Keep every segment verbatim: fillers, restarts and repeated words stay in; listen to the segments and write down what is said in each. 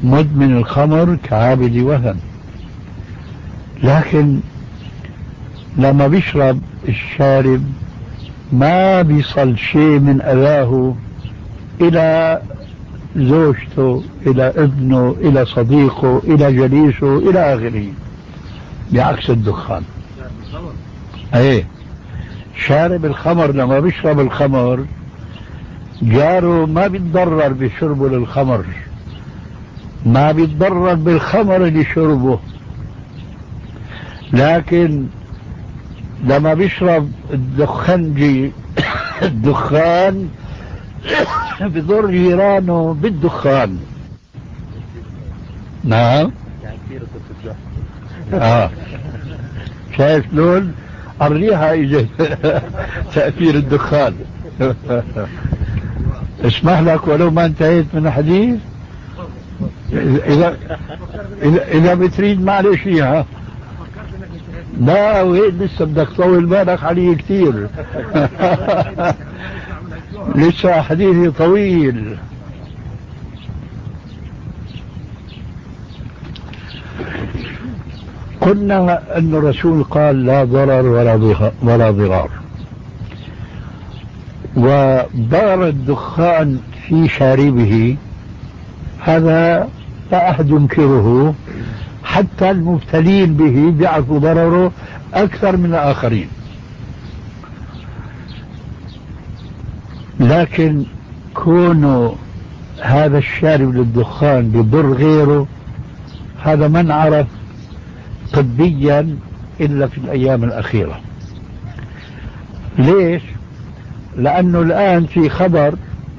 مدمن الخمر كعابد وثن. لكن لما بيشرب الشارب ما بيصل شيء من أذاه إلى زوجته، إلى ابنه، إلى صديقه، إلى جليسه، إلى آخره، بعكس الدخان. ايه، شارب الخمر لما بيشرب الخمر جاره ما بيتضرر بشربه للخمر، ما بيتضرر بالخمر اللي شربه، لكن لما بيشرب الدخنجي الدخان بضر جيرانه بالدخان. نعم. اه، شايف شلون الريحة اجت تأثير الدخان. اسمح لك ولو ما انتهيت من الحديث، اذا اذا, إذا بتريد معلش اياها. لا وين لسه بدك تطول بالك علي كثير. لسه حديثي طويل. قلنا أن الرسول قال لا ضرر ولا ضرار، وضرر الدخان في شاربه هذا لا أحد ينكره، حتى المبتلين به بيعرفوا ضرره أكثر من الآخرين. لكن كونه هذا الشارب للدخان بضر غيره هذا ما انعرف طبيا إلا في الأيام الأخيرة. ليش؟ لأنه الآن في خبر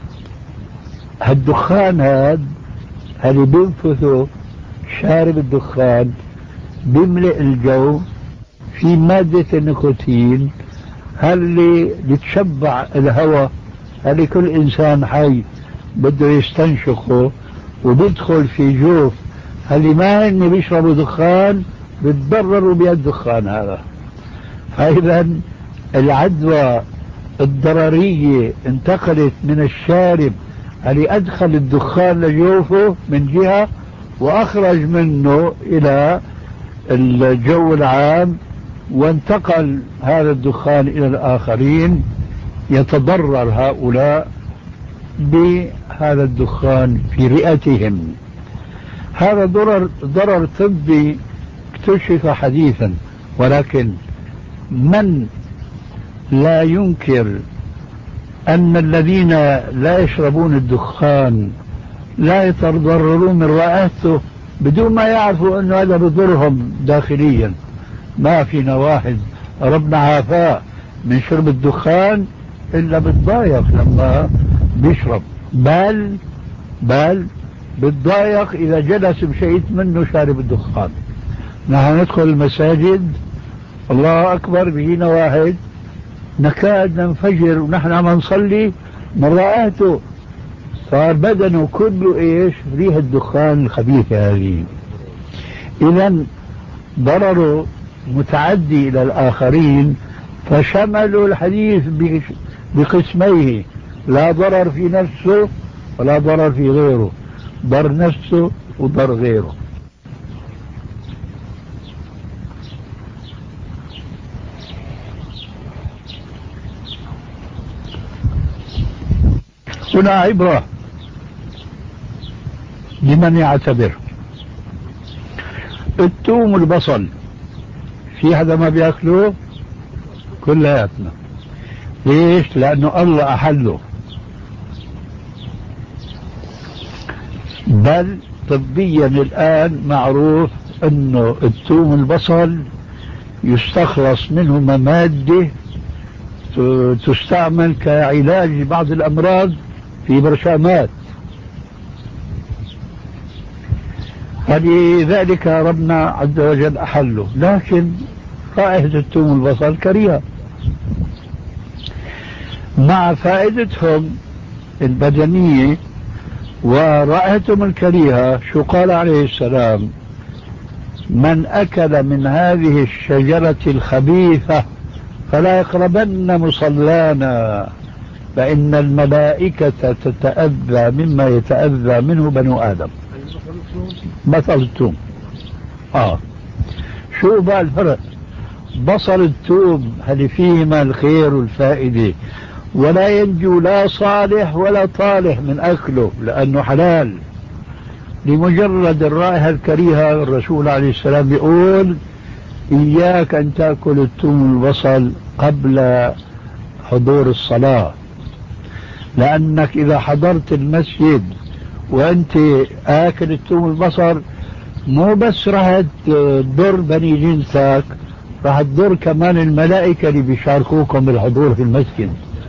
هالدخان هذا اللي بينفثه شارب الدخان بيملئ الجو في مادة النيكوتين اللي بتشبع الهواء اللي كل إنسان حي بده يستنشقه، وبيدخل في جوف اللي ما هن بيشربوا دخان بتضرروا بالدخان هذا. فإذا العدوى الضررية انتقلت من الشارب اللي أدخل الدخان لجوفه من جهة، وأخرج منه إلى الجو العام، وانتقل هذا الدخان إلى الآخرين، يتضرر هؤلاء بهذا الدخان في رئتهم. هذا ضرر ضرر طبي اكتشف حديثا، ولكن من لا ينكر أن الذين لا يشربون الدخان لا يتضررون من رائحته بدون ما يعرفوا أن هذا بضرهم داخليا. ما فينا واحد ربنا عافاه من شرب الدخان إلا بتضايق لما بيشرب، بل بل بتضايق إذا جلس بشيء منه شارب الدخان. نحن ندخل المساجد الله أكبر بيجينا واحد نكاد ننفجر ونحن عم نصلي من رائحته، صار بدنه كله ايش؟ ريح الدخان الخبيثة هذه. إذا ضرره متعدي إلى الآخرين، فشملوا الحديث بقسميه: لا ضرر في نفسه ولا ضرر في غيره، ضر نفسه وضر غيره. هنا عبرة لمن يعتبر. الثوم والبصل في حدا ما بياكله؟ كلياتنا. ليش؟ لأنه الله أحله، بل طبيا الآن معروف أنه الثوم والبصل يستخلص منهما مادة تستعمل كعلاج لبعض الأمراض في برشامات، فلذلك ربنا عز وجل أحله. لكن رائحة الثوم والبصل كريهة، مع فائدتهم البدنية ورائحتهم الكريهة. شو قال عليه السلام؟ من أكل من هذه الشجرة الخبيثة فلا يقربن مصلانا فإن الملائكة تتأذى مما يتأذى منه بنو آدم. بصل الثوم. اه شو بقى الفرق؟ بصل الثوم هل فيهما الخير والفائدة، ولا ينجو لا صالح ولا طالح من أكله لأنه حلال. لمجرد الرائحة الكريهة الرسول عليه السلام يقول إياك أن تأكل الثوم والبصل قبل حضور الصلاة، لأنك إذا حضرت المسجد وأنت آكل الثوم والبصل مو بس راح تضر بني جنسك، راح تضر كمان الملائكة اللي بيشاركوكم بالحضور في المسجد.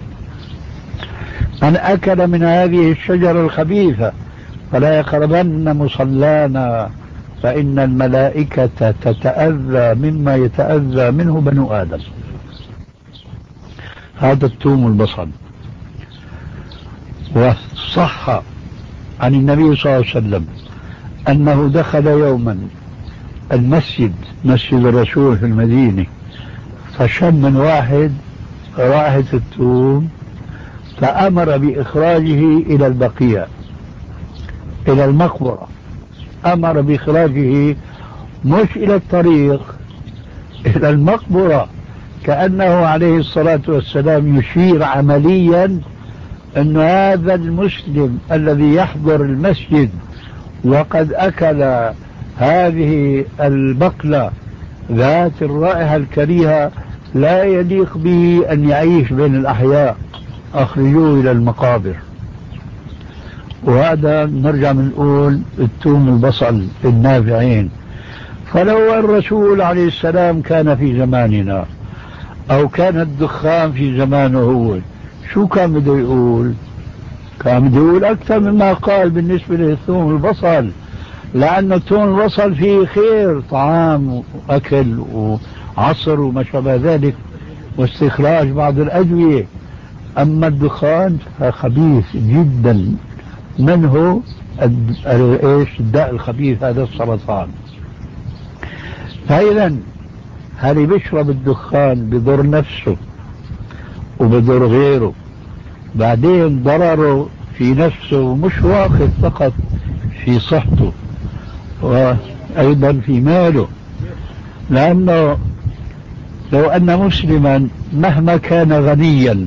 من أكل من هذه الشجرة الخبيثة فلا يقربن مصلانا فإن الملائكة تتأذى مما يتأذى منه بنو آدم. هذا الثوم والبصل. وصح عن النبي صلى الله عليه وسلم أنه دخل يوما المسجد، مسجد الرسول في المدينة، فشم من واحد رائحة الثوم فأمر بإخراجه إلى البقيع، إلى المقبرة. أمر بإخراجه مش إلى الطريق، إلى المقبرة، كأنه عليه الصلاة والسلام يشير عمليا أن هذا المسلم الذي يحضر المسجد وقد أكل هذه البقلة ذات الرائحة الكريهة لا يليق به أن يعيش بين الأحياء، أخرجوه إلى المقابر. وهذا نرجع بنقول الثوم البصل النافعين. فلو الرسول عليه السلام كان في زماننا أو كان الدخان في زمانه هو، شو كان بده يقول؟ كان بده يقول أكثر مما قال بالنسبة للثوم والبصل، لأن الثوم والبصل فيه خير، طعام وأكل وعصر وما شابه ذلك واستخراج بعض الأدوية. أما الدخان فخبيث جدا، منه ايش الداء الخبيث هذا السرطان. فإذا هل بيشرب الدخان بضر نفسه وبضر غيره، بعدين ضرره في نفسه مش واخذ فقط في صحته وأيضا في ماله. لأنه لو أن مسلما مهما كان غنيا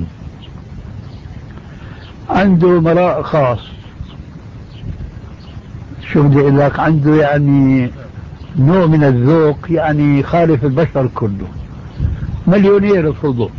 عنده مراء خاص، شو بدي أقول لك، عنده يعني نوع من الذوق يعني خالف البشر كله، مليونير فضل،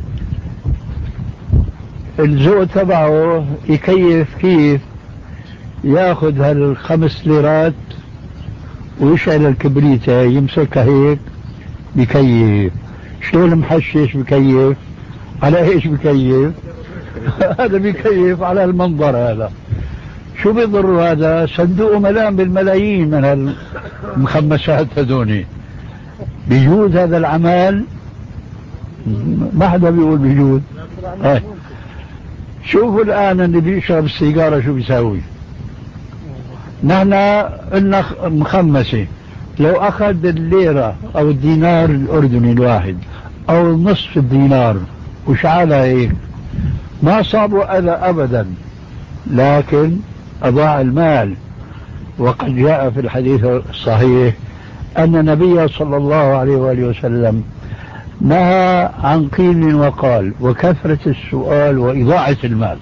الذوق تبعه يكيف كيف ياخذ هالخمس ليرات ويشعل الكبريتة يمسكها هيك بكيف. شلون محشش بكيف؟ على ايش بكيف؟ هذا بكيف على المنظر. هذا شو بيضر؟ هذا صندوقه ملان بالملايين من هالمخمسات هذوني. بيجوز هذا العمل؟ ما حدا بيقول بيجوز. آه. شوفوا الآن اللي بيشرب السيجارة شو بيساوي. نحن قلنا مخمسة، لو أخذ الليرة أو الدينار الأردني الواحد أو نصف الدينار وشعلها هيك ما صابوا أذى أبدا، لكن أضاع المال. وقد جاء في الحديث الصحيح أن النبي صلى الله عليه وآله وسلم نهى عن قيل وقال وكثرة السؤال وإضاعة المال.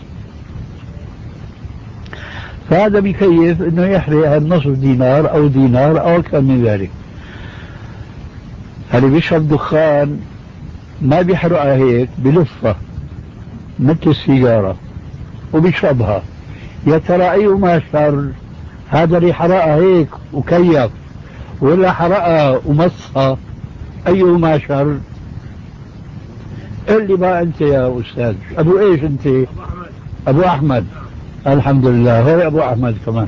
فهذا بكيف أنه يحرق النصف دينار أو دينار أو أكثر من ذلك. اللي بيشرب دخان ما بيحرقها هيك، بلفها مثل السيجارة وبيشربها. يا ترى أيهما شر؟ هذا اللي حرقها هيك وكيف، ولا حرقها ومصها؟ أيهما شر؟ قل لي بقى أنت يا أستاذ، أبو إيش أنت؟ أبو أحمد. الحمد لله، هو أبو أحمد كمان.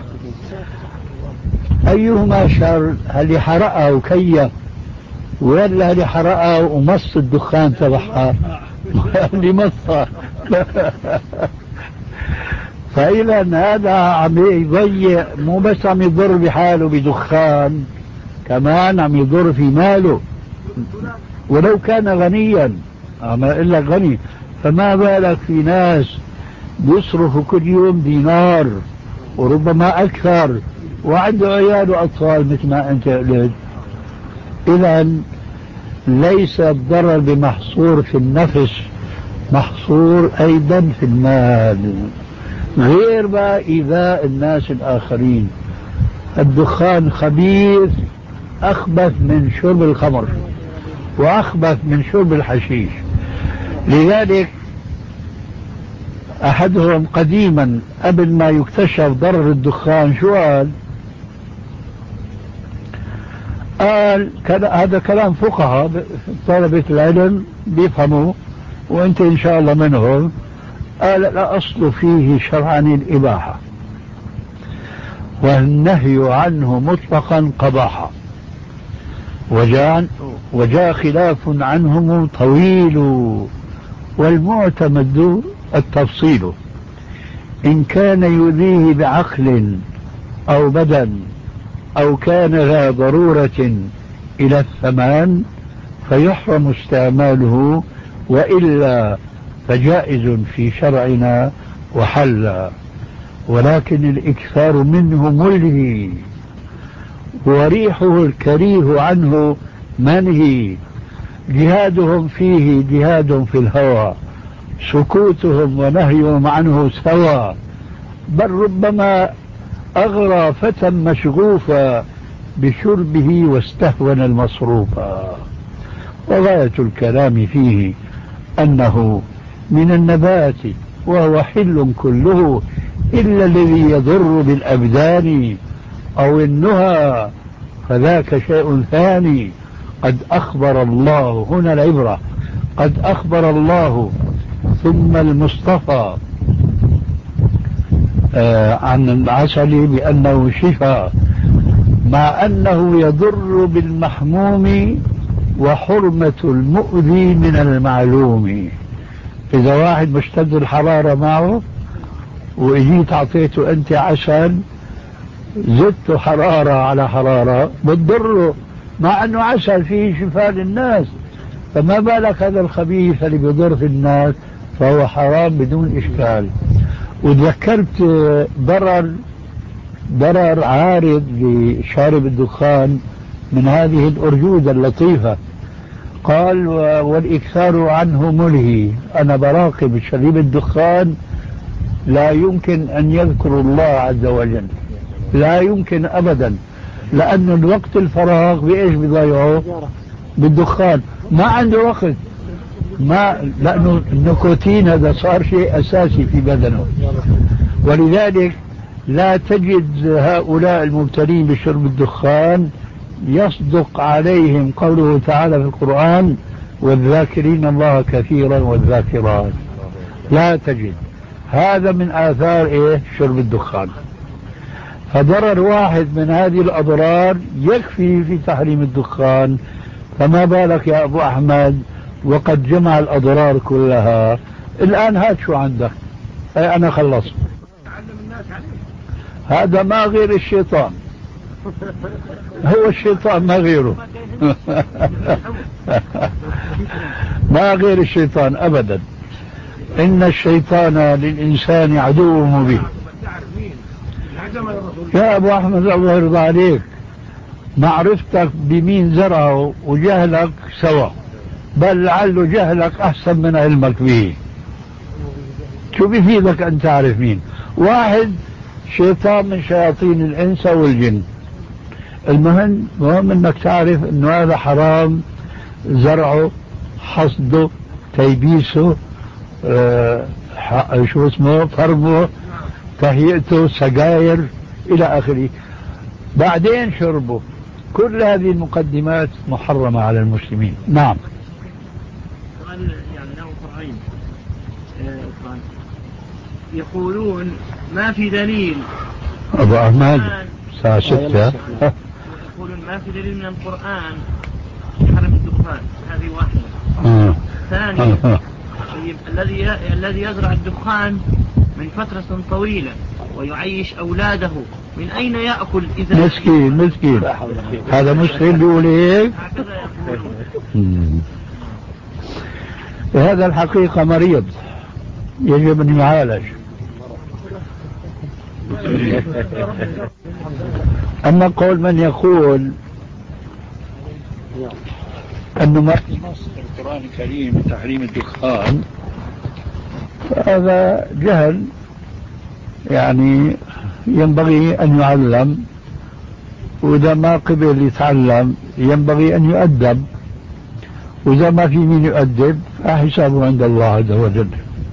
أيهما شر؟ اللي حرقها وكيف، ولا اللي حرقها ومص الدخان تبعها؟ اللي مصها. فإذا هذا عم يضيع، مو بس عم يضر بحاله بدخان، كمان عم يضر في ماله. ولو كان غنيا، عم أقول لك غني، فما بالك في ناس بيصرفوا كل يوم دينار وربما أكثر وعنده عيال وأطفال مثل ما أنت قلت. إذا ليس الضرر بمحصور في النفس، محصور أيضا في المال، غير ما إيذاء الناس الآخرين. الدخان خبيث، أخبث من شرب الخمر وأخبث من شرب الحشيش. لذلك أحدهم قديما قبل ما يكتشف ضرر الدخان شو قال؟ قال هذا كلام فقهاء طلبة العلم بيفهموا وانت ان شاء الله منهم. قال الأصل فيه شرعا الإباحة، والنهي عنه مطلقا قباحة، وجاء وجاء خلاف عنهم طويل، والمعتمد التفصيل. إن كان يؤذيه بعقل أو بدن أو كان ذا ضرورة إلى الثمان فيحرم استعماله، وإلا فجائز في شرعنا وحل. ولكن الإكثار منه ملهي، وريحه الكريه عنه منهي. جهادهم فيه جهاد في الهوى، سكوتهم ونهيهم عنه سوى. بل ربما أغرى فتى مشغوفا بشربه واستهون المصروفا. وغاية الكلام فيه أنه من النبات وهو حل كله إلا الذي يضر بالأبدان أو النهى، فذاك شيء ثاني. قد أخبر الله، هنا العبرة، قد أخبر الله ثم المصطفى آه عن العسل بأنه شفاء، مع أنه يضر بالمحموم وحرمة المؤذي من المعلوم. إذا واحد مشتد الحرارة معه وإجيت أعطيته أنت عسل، زدت حرارة على حرارة بتضره، مع أنه عسل فيه شفاء للناس. فما بالك هذا الخبيث اللي بيضر في الناس، فهو حرام بدون إشكال. وتذكرت ضرر ضرر عارض لشارب الدخان من هذه الأرجوزة اللطيفة. قال والإكثار عنه ملهي. أنا براقب شريب الدخان لا يمكن أن يذكر الله عز وجل، لا يمكن أبدا، لأن الوقت الفراغ بإيش بضيعه؟ بالدخان. ما عنده وقت، ما لأنه النيكوتين هذا صار شيء أساسي في بدنه. ولذلك لا تجد هؤلاء المبتلين بشرب الدخان يصدق عليهم قوله تعالى في القرآن والذاكرين الله كثيرا والذاكرات. لا تجد. هذا من آثار إيه؟ شرب الدخان. فضرر واحد من هذه الأضرار يكفي في تحريم الدخان، فما بالك يا أبو أحمد وقد جمع الأضرار كلها. الآن هات شو عندك. أي أنا خلصت. هذا ما غير الشيطان، هو الشيطان ما غيره. ما غير الشيطان أبدا. إن الشيطان للإنسان عدو مبين. يا أبو أحمد الله يرضى عليك، معرفتك بمين زرعه وجهلك سوا، بل لعل جهلك أحسن من علمك به. شو بيفيدك أن تعرف مين؟ واحد شيطان من شياطين الإنس والجن. المهم مهم أنك تعرف أنه هذا حرام، زرعه، حصده، تيبيسه، آه شو اسمه، فرمه، تهيئته، سجاير إلى آخره، بعدين شربه. كل هذه المقدمات محرمة على المسلمين. نعم. سؤال يعني له فرعين. يقولون ما في دليل أبو أحمد الساعة ستة. يقولون ما في دليل من القرآن يحرم الدخان. هذه واحدة. آه. ثانيا آه. طيب الذي الذي يزرع الدخان من فترة طويلة ويعيش أولاده من أين يأكل إذا؟ مسكين مسكين، هذا مسلم بيقول هيك. هكذا يقولون. هذا الحقيقة مريض يجب أن يعالج. أما قول من يقول أنه ما في نص في القرآن الكريم بتحريم الدخان فهذا جهل، يعني ينبغي أن يعلم، وإذا ما قبل يتعلم ينبغي أن يؤدب، وإذا ما في من يؤدب فحسابه عند الله عز وجل.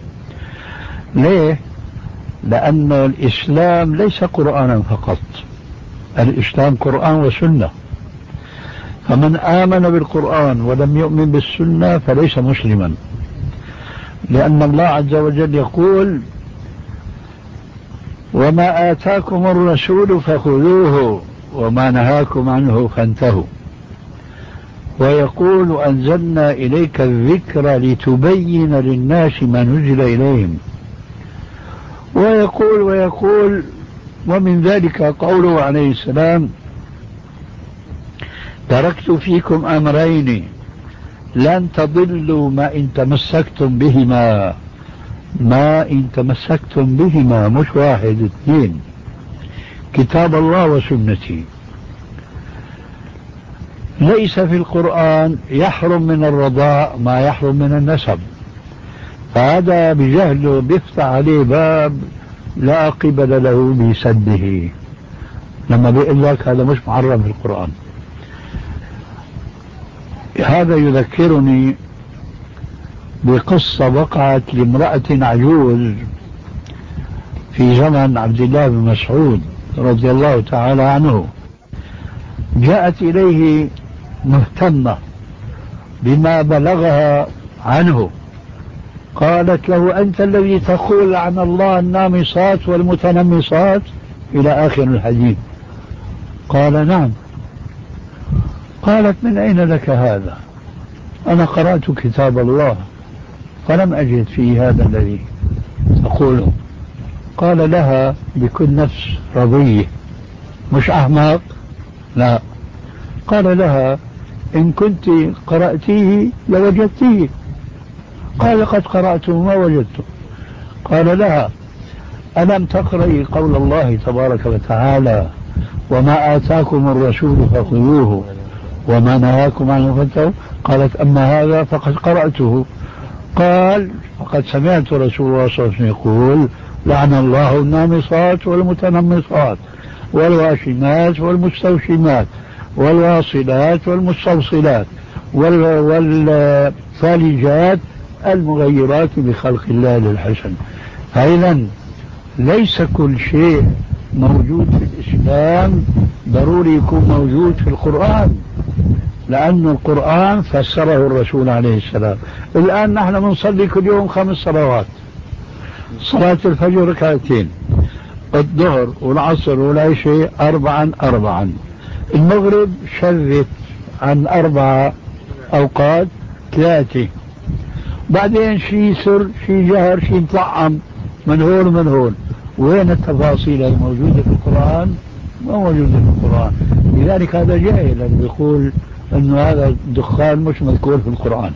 ليه؟ لأن الإسلام ليس قرآنا فقط، الإسلام قرآن وسنة، فمن آمن بالقرآن ولم يؤمن بالسنة فليس مسلما، لأن الله عز وجل يقول وما آتاكم الرسول فخذوه وما نهاكم عنه فانتهوا، ويقول أنزلنا إليك الذكر لتبين للناس ما نزل إليهم، ويقول ويقول ومن ذلك قوله عليه السلام تركت فيكم أمرين لن تضلوا ما إن تمسكتم بهما، ما إن تمسكتم بهما، مش واحد اثنين، كتاب الله وسنتي. ليس في القرآن يحرم من الرضاع ما يحرم من النسب، فهذا بجهله بيفتح عليه باب لا قبل له بسده لما بيقول لك هذا مش محرم في القرآن. هذا يذكرني بقصة وقعت لامرأة عجوز في زمن عبد الله بن مسعود رضي الله تعالى عنه. جاءت إليه مهتمة بما بلغها عنه، قالت له أنت الذي تقول عن الله النامصات والمتنمصات إلى آخر الحديث. قال نعم. قالت من أين لك هذا؟ أنا قرأت كتاب الله فلم أجد فيه هذا الذي تقوله. قال لها بكل نفس رضية، مش أحمق، لا، قال لها إن كنت قرأتيه لوجدتيه. قال قد قرأته ما وجدته. قال لها ألم تقرأي قول الله تبارك وتعالى وما آتاكم الرسول فخذوه وما نهاكم عنه فانتهوا؟ قالت أما هذا فقد قرأته. قال فقد سمعت رسول الله صلى الله عليه وسلم يقول لعن الله النامصات والمتنمصات والواشمات والمستوشمات والواصلات والمستوصلات والفالجات المغيرات بخلق الله للحسن. فإذا ليس كل شيء موجود في الإسلام ضروري يكون موجود في القرآن، لأن القرآن فسره الرسول عليه السلام. الآن نحن بنصلي كل يوم خمس صلوات، صلاة الفجر ركعتين، الظهر والعصر والعشاء أربعا أربعا، المغرب شذت عن أربع أوقات ثلاثة، بعدين شي سر شي جهر شي مطعم من هون ومن هون. وين التفاصيل الموجودة في القرآن؟ ما موجودة في القرآن. لذلك هذا جاهل اللي بيقول أنه هذا الدخان مش مذكور في القرآن.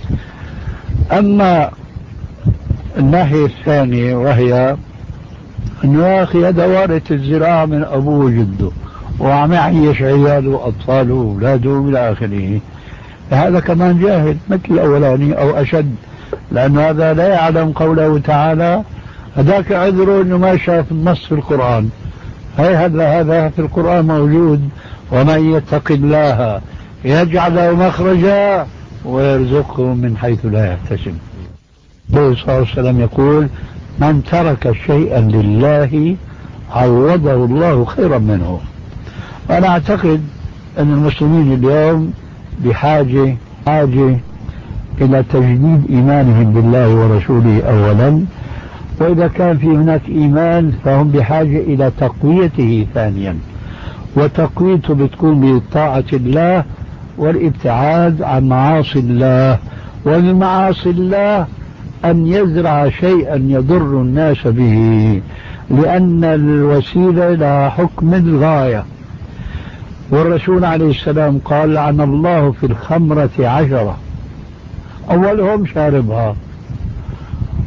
أما الناحية الثانية وهي أنه يا أخي هذا وارث الزراعة من أبوه وجده وعم يعيش عياله وأطفاله وأولاده إلى آخره، هذا كمان جاهل مثل الأولاني أو أشد، لأن هذا لا يعلم قوله تعالى هذاك عذره أنه ما شاف النص في القرآن. هي هذا هذا في القرآن موجود ومن يتق الله يجعل له مخرجا ويرزقه من حيث لا يحتسب. النبي صلى الله عليه وسلم يقول من ترك شيئا لله عوضه الله خيرا منه. أنا أعتقد أن المسلمين اليوم بحاجة حاجة إلى تجديد إيمانهم بالله ورسوله أولا، وإذا كان في هناك إيمان فهم بحاجة إلى تقويته ثانيا، وتقويته بتكون بطاعة الله والابتعاد عن معاصي الله. والمعاصي الله أن يزرع شيئا يضر الناس به، لأن الوسيلة لها حكم الغاية. والرسول عليه السلام قال لعن الله في الخمرة عشرة، أولهم شاربها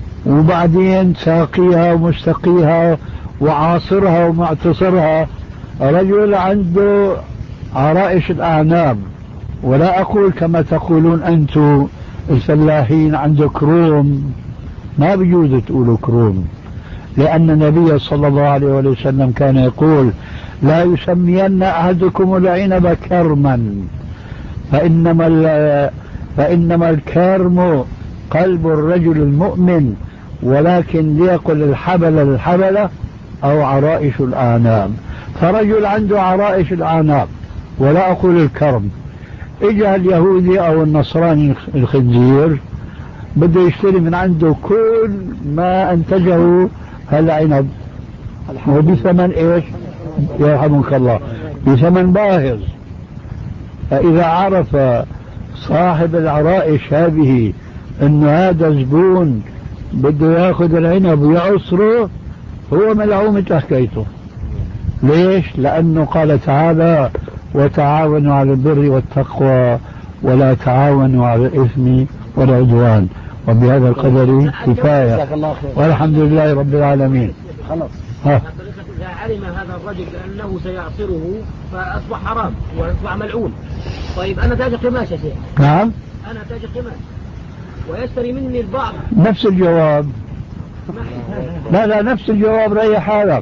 وبعدين ساقيها ومستقيها وعاصرها ومعتصرها رجل عنده عرائش الأعناب، ولا أقول كما تقولون أنتم الفلاحين عنده كروم، ما بيجوز تقولوا كروم، لأن النبي صلى الله عليه وسلم كان يقول لا يسمين أحدكم العنب كرما فإنما, فإنما الكرم قلب الرجل المؤمن، ولكن ليقل الحبل الحبلة أو عرائش الأعناب. فرجل عنده عرائش الأعناب، ولا أقول الكرم، إجا اليهودي أو النصراني الخنزير بده يشتري من عنده كل ما أنتجه هالعنب، وبثمن إيش؟ يرحمك الله، بثمن باهظ. فإذا عرف صاحب العرائش هذه أن هذا زبون بده ياخذ العنب ويعصره، هو ملعومة حكايته. ليش؟ لأنه قال تعالى وتعاونوا على البر والتقوى ولا تعاونوا على الإثم والعدوان. وبهذا القدر كفاية، والحمد لله رب العالمين. خلاص. ها. إذا علم هذا الرجل بأنه سيعصره فأصبح حرام وأصبح ملعون. طيب أنا تاجر قماش يا شيخ. نعم. أنا تاجر قماش ويشتري مني البعض. نفس الجواب. لا لا نفس الجواب، ريح حالك.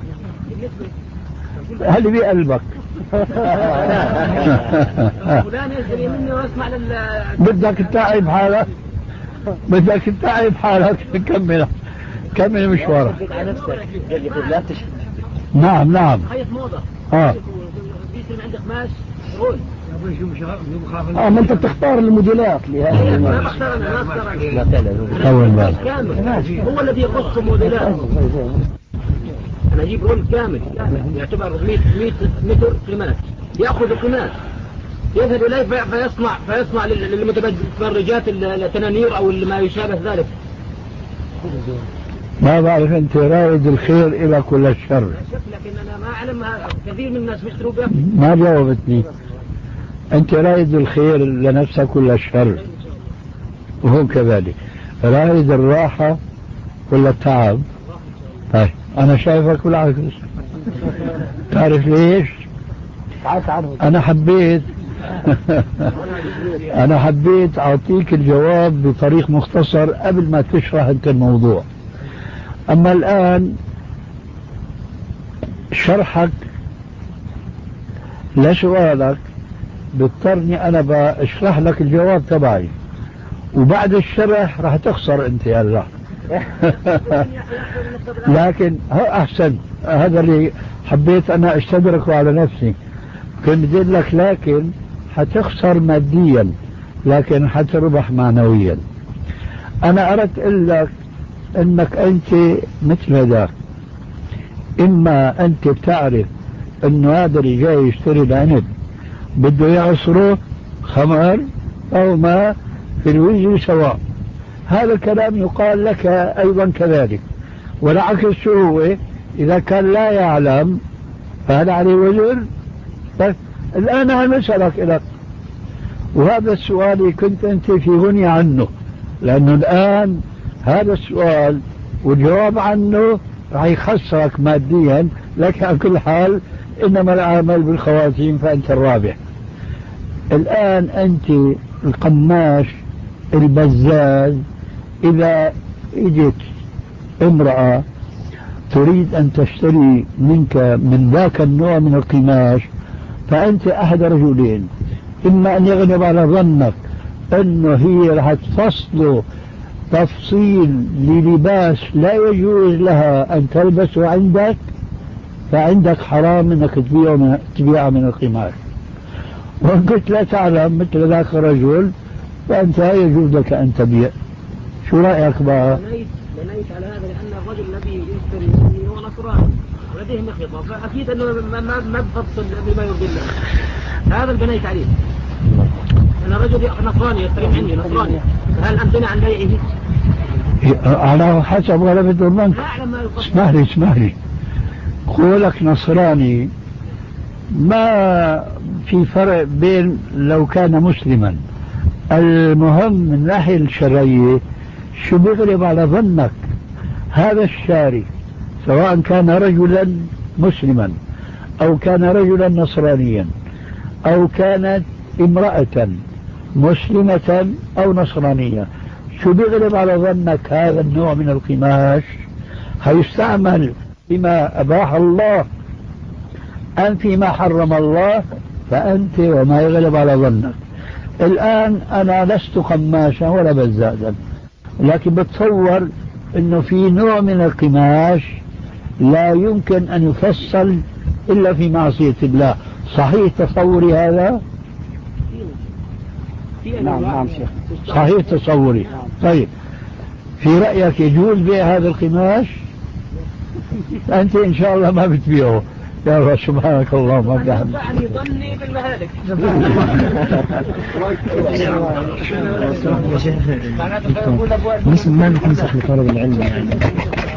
هل بقلبك؟ فلان يشتري مني ويسمع لل. بدك تتعب حالك، بدك تتعب حالك. كمل كمل مشوارك. نعم نعم. خيط موضة. اه. بيصير عندك قماش رول. اه ما انت بتختار الموديلات لهذا. ما بختار انا، ما اختار اول بال كامل، هو الذي يقص الموديلات. انا اجيب رول كامل يعتبر مئة متر قماش، ياخذ القماش يذهب اليه فيصنع فيصنع للمتبرجات التنانير او ما يشابه ذلك. ما بعرف انت رايد الخير الى كل الشر. لكن انا ما اعلم كثير من الناس بيشتروا بها. ما جاوبتني. انت رايد الخير لنفسك كل الشر، وهو كذلك رايد الراحة ولا التعب. طيب انا شايفك بالعكس. تعرف ليش؟ انا حبيت انا حبيت اعطيك الجواب بطريق مختصر قبل ما تشرح انت الموضوع. اما الان شرحك لسؤالك بضطرني انا بشرح لك الجواب تبعي، وبعد الشرح راح تخسر انت هلا. لكن احسن، هذا اللي حبيت انا استدركه على نفسي. كنت بدي لك لكن حتخسر ماديا لكن حتربح معنويا. انا اردت اقول لك انك انت مثل هذاك، اما انت بتعرف انه هذا اللي جاي يشتري العنب بده يعصره خمر او ما في الوجه سواء، هذا الكلام يقال لك ايضا كذلك. والعكس شو هو؟ اذا كان لا يعلم فهل عليه وزر؟ طيب الان انا اسالك لك، وهذا السؤال كنت انت في غنى عنه، لانه الان هذا السؤال والجواب عنه راح يخسرك ماديا، لكن على كل حال انما العمل بالخواتيم فانت الرابح. الان انت القماش البزاز، اذا اجت امرأة تريد ان تشتري منك من ذاك النوع من القماش، فانت احد رجلين، اما ان يغلب على ظنك انه هي راح تفصله تفصيل للباس لا يجوز لها ان تلبسه عندك، فعندك حرام انك تبيعه من, تبيعه من القماش. وان كنت لا تعلم مثل ذاك الرجل فانت يجوز لك ان تبيع. شو رايك بقى؟ بنيت بنيت على هذا لان الرجل الذي يشتري مني هو نصراني ولديه مخيطه، فاكيد انه ما ما, ما بفصل بما يرضي الله. هذا اللي بنيت عليه. انا رجل نصراني يشتري عندي نصراني، فهل امتنع عن بيعه؟ على حسب غلبة الظن. اسمح لي اسمح لي قولك نصراني ما في فرق بين لو كان مسلما. المهم من الناحية الشرعية شو بيغلب على ظنك؟ هذا الشاري سواء كان رجلا مسلما أو كان رجلا نصرانيا أو كانت امرأة مسلمة أو نصرانية، شو بيغلب على ظنك هذا النوع من القماش هيستعمل فيما أباح الله أم فيما حرم الله؟ فأنت وما يغلب على ظنك. الآن أنا لست قماشا ولا بزادا، لكن بتصور أنه في نوع من القماش لا يمكن أن يفصل إلا في معصية الله. صحيح تصوري هذا؟ نعم نعم شيخ. صحيح تصوري. طيب في رأيك يجوز بيع هذا القماش؟ أنت إن شاء الله ما بتبيعه. يا الله سبحانك اللهم وبحمدك. يعني ظني بالمهالك. ما نسمع لطالب العلم يعني